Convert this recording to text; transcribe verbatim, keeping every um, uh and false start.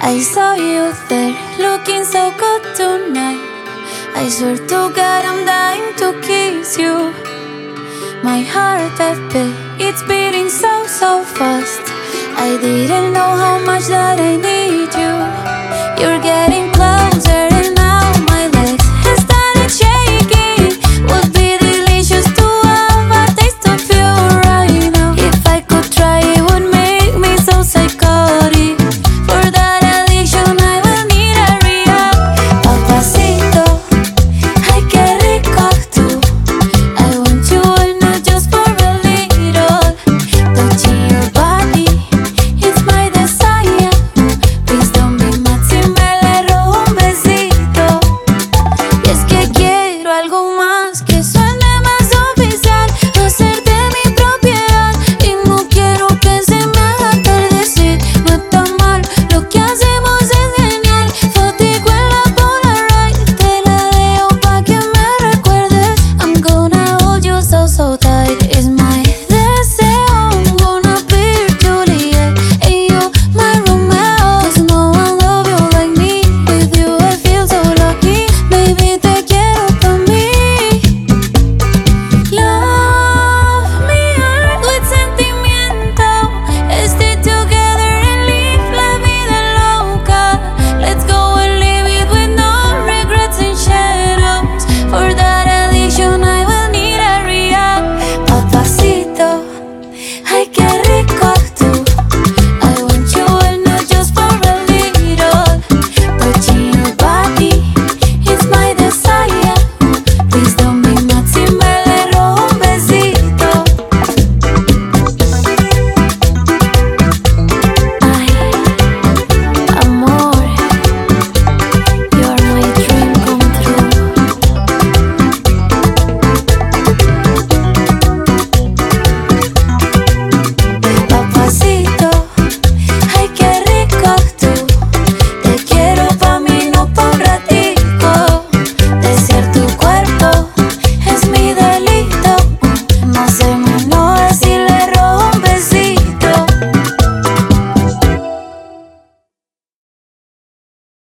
I saw you there, looking so good tonight. I swear to God I'm dying to kiss you. My heart, F B, it's beating so, so fast. I didn't know how much